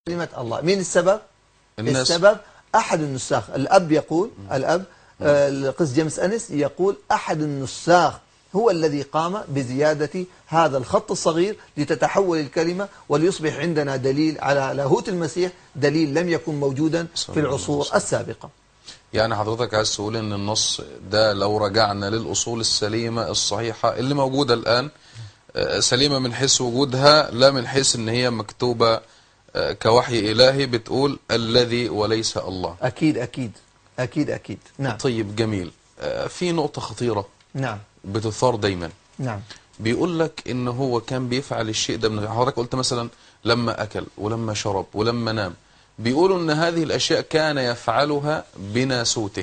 كلمة الله. مين السبب؟ الناس. السبب أحد النساخ. الأب يقول، الأب القس جيمس أنس يقول أحد النساخ هو الذي قام بزيادة هذا الخط الصغير لتتحول الكلمة وليصبح عندنا دليل على لاهوت المسيح، دليل لم يكن موجودا في العصور السابقة. يعني حضرتك عايز تقول ان النص ده لو رجعنا للأصول السليمة الصحيحة اللي موجودة الآن، سليمة من حيث وجودها لا من حيث ان هي مكتوبة كوحي إلهي بتقول الذي وليس الله. أكيد أكيد أكيد أكيد. نعم. طيب جميل. في نقطة خطيرة نعم بتثار دايما. نعم. بيقول لك ان هو كان بيفعل الشيء ده من حضرتك قلت مثلا لما أكل ولما شرب ولما نام، بيقولوا ان هذه الأشياء كان يفعلها بناسوته،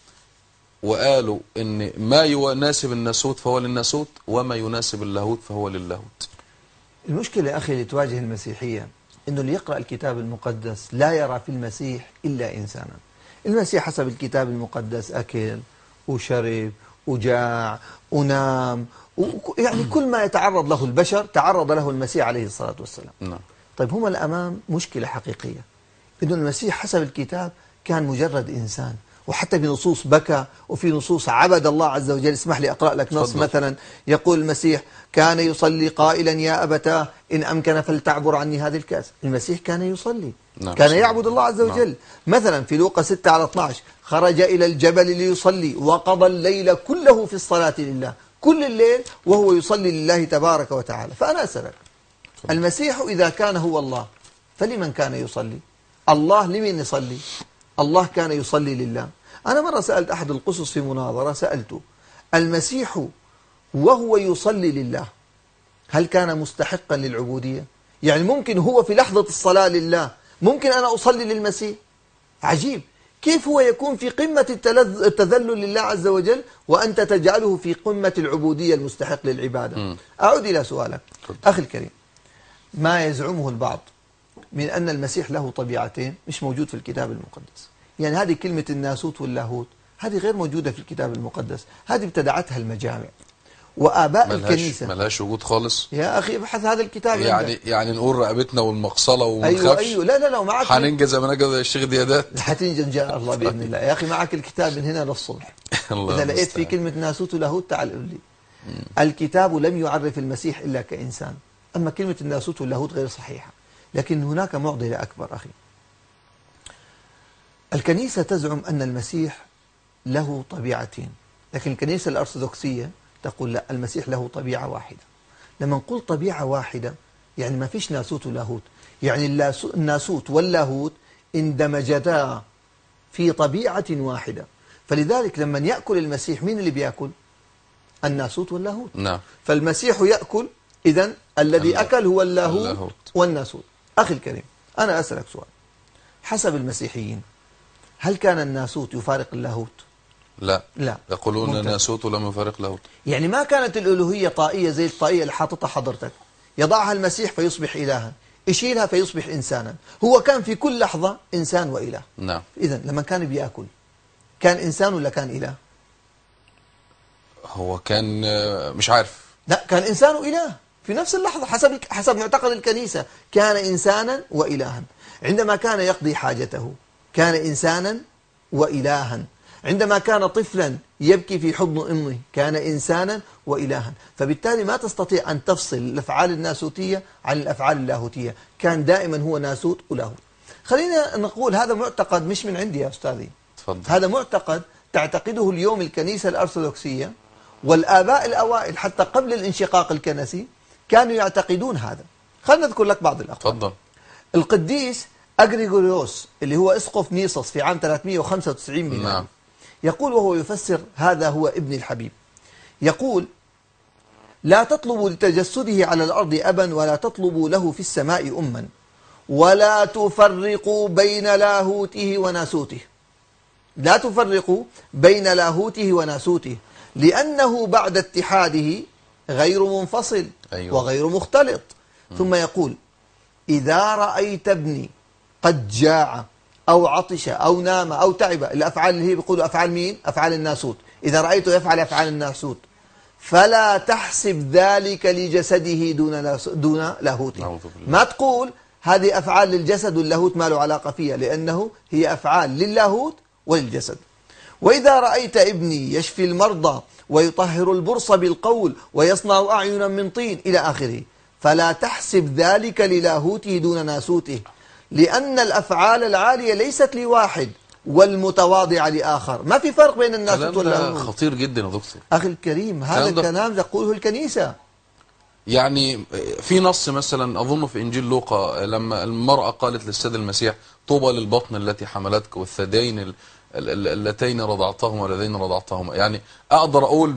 وقالوا ان ما يناسب الناسوت فهو للناسوت وما يناسب اللاهوت فهو للاهوت. المشكلة يا أخي اللي تواجه المسيحية إنه اللي يقرأ الكتاب المقدس لا يرى في المسيح إلا إنسانا. المسيح حسب الكتاب المقدس أكل وشرب وجاع ونام يعني كل ما يتعرض له البشر تعرض له المسيح عليه الصلاة والسلام. نعم. طيب هم الأمام مشكلة حقيقية، إنه المسيح حسب الكتاب كان مجرد إنسان، وحتى بنصوص بكى وفي نصوص عبد الله عز وجل. اسمح لي أقرأ لك نص. مثلا يقول المسيح كان يصلي قائلا يا أبتاه إن أمكن فلتعبر عني هذه الكأس. المسيح كان يصلي. نعم. كان يعبد الله عز وجل. نعم. مثلا في لوقا 6:12 خرج إلى الجبل ليصلي وقضى الليل كله في الصلاة لله، كل الليل وهو يصلي لله تبارك وتعالى. فأنا أسألك، المسيح إذا كان هو الله فلمن كان يصلي؟ الله لمن يصلي؟ الله كان يصلي لله. أنا مرة سألت أحد القسس في مناظرة، سألته المسيح وهو يصلي لله هل كان مستحقا للعبودية؟ يعني ممكن هو في لحظة الصلاة لله ممكن أنا أصلي للمسيح؟ عجيب، كيف هو يكون في قمة التذلل لله عز وجل وأنت تجعله في قمة العبودية المستحق للعبادة؟ أعود إلى سؤالك أخي الكريم. ما يزعمه البعض من أن المسيح له طبيعتين مش موجود في الكتاب المقدس. يعني هذه كلمة الناسوت واللاهوت هذه غير موجودة في الكتاب المقدس، هذه ابتدعتها المجامع وآباء الكنيسة. ملهاش وجود خالص يا أخي ابحث هذا الكتاب يعني نقول رقبتنا والمقصلة وما أيوة نخافش. لا ومعك هننجز زي ما نجز الشيخ ديادات. حتنجز إن شاء الله بإذن الله. يا أخي معك الكتاب من هنا للصبح. إذا لقيت في كلمة ناسوت ولاهوت تعال قل لي. الكتاب لم يعرف المسيح إلا كإنسان، أما كلمة الناسوت واللاهوت غير صحيحة. لكن هناك معضلة أكبر أخي. الكنيسة تزعم أن المسيح له طبيعتين، لكن الكنيسة الأرثوذكسية تقول لا، المسيح له طبيعة واحدة. لما نقول طبيعة واحدة يعني ما فيش ناسوت ولاهوت، يعني الناسوت واللاهوت اندمجتا في طبيعة واحدة. فلذلك لما يأكل المسيح مين اللي بيأكل؟ الناسوت واللاهوت. نعم. فالمسيح يأكل، إذن الذي أكل هو اللاهوت والناسوت. أخي الكريم أنا أسألك سؤال، حسب المسيحيين هل كان الناسوت يفارق اللاهوت؟ لا. يقولون الناسوت لم يفارق لاهوت. يعني ما كانت الألوهية طائية زي الطائية اللي حاططها حضرتك، يضعها المسيح فيصبح إلها، يشيلها فيصبح إنسانا. هو كان في كل لحظة إنسان وإله. نعم. إذن لما كان بيأكل كان إنسان ولا كان إله؟ هو كان مش عارف. لا، كان إنسان وإله في نفس اللحظة حسب معتقد الكنيسة. كان إنسانا وإلها. عندما كان يقضي حاجته كان إنسانا وإلها. عندما كان طفلا يبكي في حضن أمه كان إنسانا وإلها. فبالتالي ما تستطيع أن تفصل الأفعال الناسوتية عن الأفعال اللاهوتية، كان دائما هو ناسوت ولاهوت. خلينا نقول هذا معتقد مش من عندي يا أستاذي. تفضل. هذا معتقد تعتقده اليوم الكنيسة الأرثوذكسية، والآباء الأوائل حتى قبل الانشقاق الكنسي كانوا يعتقدون هذا. خلينا نذكر لك بعض الأقوال. تفضل. القديس أغريغوريوس اللي هو أسقف نيسوس في عام 395 ميلادي. نعم. يقول وهو يفسر هذا هو ابن الحبيب، يقول لا تطلبوا لتجسده على الأرض أبا ولا تطلبوا له في السماء أما ولا تفرقوا بين لاهوته وناسوته. لا تفرقوا بين لاهوته وناسوته لأنه بعد اتحاده غير منفصل. أيوة. وغير مختلط. ثم يقول إذا رأيت ابني قد جاع أو عطش أو نام أو تعب، الأفعال اللي هي بيقولوا أفعال مين؟ أفعال الناسوت. إذا رأيته يفعل أفعال الناسوت فلا تحسب ذلك لجسده دون لاهوته. ما تقول هذه أفعال للجسد واللاهوت ما له علاقة فيها، لأنه هي أفعال للاهوت وللجسد. وإذا رأيت ابني يشفي المرضى ويطهر البرص بالقول ويصنع أعينا من طين إلى آخره، فلا تحسب ذلك للاهوته دون ناسوته، لأن الأفعال العالية ليست لواحد والمتواضعة لآخر. ما في فرق بين الناسوت واللاهوت. خطير جدا يا دكتور. أخي الكريم، هذا الكلام تقوله الكنيسة. يعني في نص مثلا أظن في إنجيل لوقا لما المرأة قالت للسيد المسيح: طوبى للبطن التي حملتك والثديين اللتين رضعتهما والذين رضعتهما. يعني أقدر أقول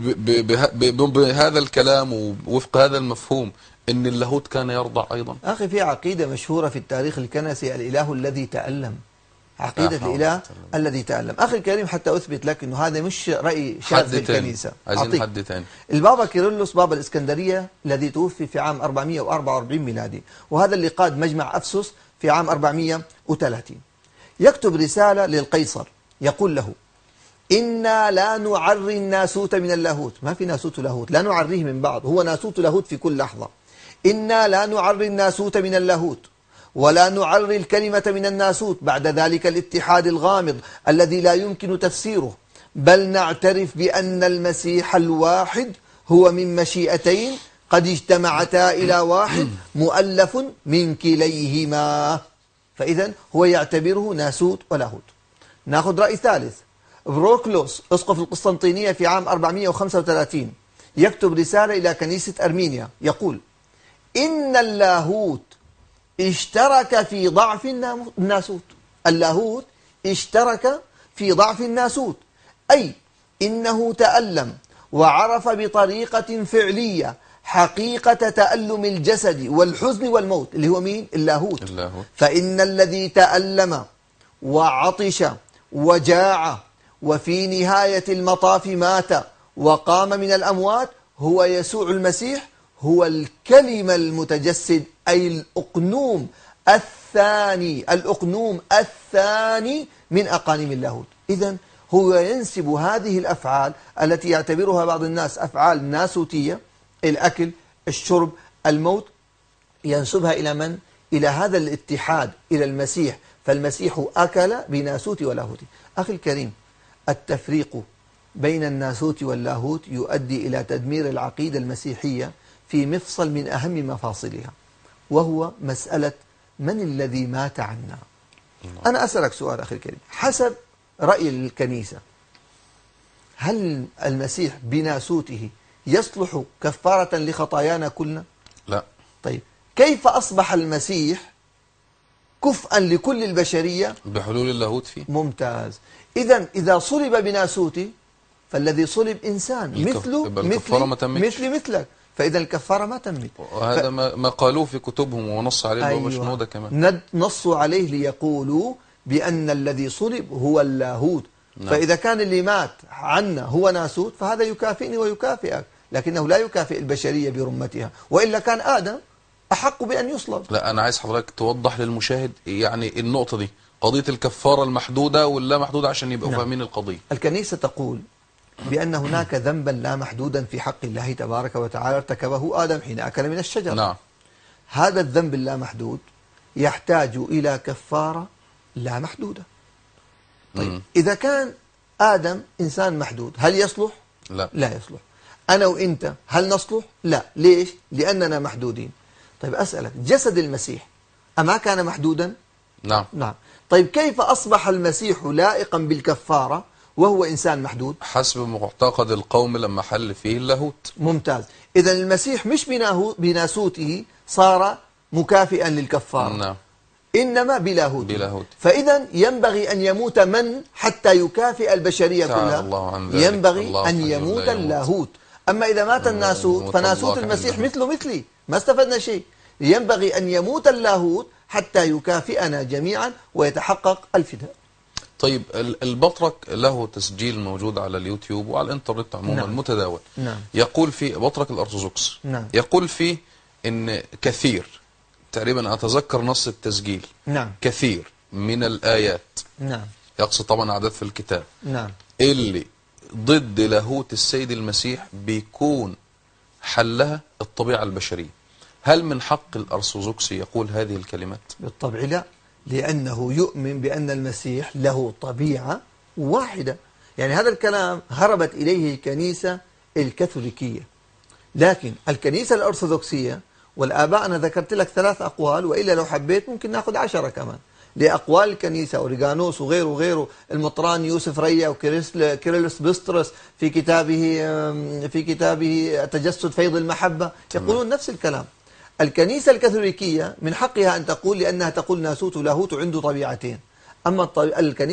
بهذا الكلام ووفق هذا المفهوم إن اللاهوت كان يرضع أيضا. أخي، في عقيدة مشهورة في التاريخ الكنسي: الإله الذي تألم. عقيدة الإله الذي تألم. أخي الكريم، حتى أثبت لك أنه هذا مش رأي شاذ في الكنيسة. عايزين حد تاني. البابا كيرلس بابا الإسكندرية الذي توفي في عام 444 ميلادي، وهذا اللي قاد مجمع أفسس في عام 430، يكتب رسالة للقيصر يقول له: إنا لا نعري الناسوت من اللاهوت. ما في ناسوت ولاهوت، لا نعريه من بعض، هو ناسوت ولاهوت في كل لحظة. إنا لا نعري الناسوت من اللاهوت، ولا نعري الكلمة من الناسوت بعد ذلك الاتحاد الغامض الذي لا يمكن تفسيره، بل نعترف بأن المسيح الواحد هو من مشيئتين قد اجتمعتا إلى واحد مؤلف من كليهما. فإذا هو يعتبره ناسوت ولاهوت. ناخذ رأي ثالث. بروكلوس أسقف القسطنطينية في عام 435 يكتب رسالة إلى كنيسة أرمينيا يقول: إن اللاهوت اشترك في ضعف الناسوت. اللاهوت اشترك في ضعف الناسوت، أي إنه تألم وعرف بطريقة فعلية حقيقة تألم الجسد والحزن والموت، اللي هو مين؟ اللاهوت. فإن الذي تألم وعطش وجاع وفي نهاية المطاف مات وقام من الأموات هو يسوع المسيح، هو الكلمة المتجسد، أي الأقنوم الثاني من أقانيم اللاهوت. إذن هو ينسب هذه الأفعال التي يعتبرها بعض الناس أفعال ناسوتية، الأكل، الشرب، الموت، ينسبها إلى من؟ إلى هذا الاتحاد، إلى المسيح. فالمسيح أكل بناسوت ولاهوت. أخي الكريم، التفريق بين الناسوت واللاهوت يؤدي إلى تدمير العقيدة المسيحية في مفصل من أهم مفاصلها، وهو مسألة من الذي مات عنا. أنا أسألك سؤال أخي الكريم، حسب رأي الكنيسة، هل المسيح بناسوته يصلح كفارة لخطايانا كلنا؟ لا. طيب، كيف أصبح المسيح كفءا لكل البشرية؟ بحلول اللاهوت فيه. ممتاز. إذا صلب بناسوته فالذي صلب إنسان مثلك، فإذا الكفارة ما تمت. وهذا ما قالوه في كتبهم ونص عليه البابا شنودة كمان. نصوا عليه ليقولوا بأن الذي صلب هو اللاهوت. نعم. فإذا كان اللي مات عنا هو ناسوت فهذا يكافئني ويكافئك، لكنه لا يكافئ البشرية برمتها، وإلا كان آدم أحق بأن يصلب. لا، أنا عايز حضرتك توضح للمشاهد يعني النقطة دي، قضية الكفارة المحدودة واللا محدودة، عشان يبقوا فاهمين القضية. الكنيسة تقول بأن هناك ذنبا لا محدودا في حق الله تبارك وتعالى ارتكبه آدم حين أكل من الشجرة. نعم. هذا الذنب اللا محدود يحتاج إلى كفارة لا محدودة. طيب، إذا كان آدم إنسان محدود هل يصلح؟ لا يصلح. أنا وإنت هل نصلح؟ لا. ليش؟ لأننا محدودين. طيب، أسألك، جسد المسيح أما كان محدودا؟ نعم. طيب، كيف أصبح المسيح لائقا بالكفارة وهو إنسان محدود؟ حسب معتقد القوم لما حل فيه اللاهوت. ممتاز. إذن المسيح مش بناسوته صار مكافئا للكفارة. نعم. إنما بلاهوته. فإذا ينبغي أن يموت من حتى يكافئ البشرية كلها؟ ينبغي أن يموت اللاهوت. أما إذا مات الناسوت فناسوت المسيح مثله مثلي، ما استفدنا شيء. ينبغي أن يموت اللاهوت حتى يكافئنا جميعا ويتحقق الفداء. طيب، البطرك له تسجيل موجود على اليوتيوب وعلى الانترنت عموما. نعم. متداول. نعم. يقول فيه بطرك الأرثوذكس. نعم. يقول فيه إن كثير، تقريبا أتذكر نص التسجيل. نعم. كثير من الآيات. نعم. يقصد طبعا أعداد في الكتاب. نعم. اللي ضد لاهوت السيد المسيح بيكون حلها الطبيعة البشرية. هل من حق الأرثوذكسي يقول هذه الكلمات؟ بالطبع لا، لأنه يؤمن بأن المسيح له طبيعة واحدة. يعني هذا الكلام هربت إليه الكنيسة الكاثوليكية، لكن الكنيسة الأرثوذكسية والآباء، أنا ذكرت لك 3 أقوال، وإلا لو حبيت ممكن نأخذ 10 كمان لأقوال الكنيسة، أوريغانوس وغيره وغيره، المطران يوسف ريا وكيرلس بسترس في كتابه تجسد فيض المحبة يقولون نفس الكلام. الكنيسة الكاثوليكية من حقها أن تقول، لأنها تقول ناسوت ولاهوت عنده طبيعتين. أما الكنيسة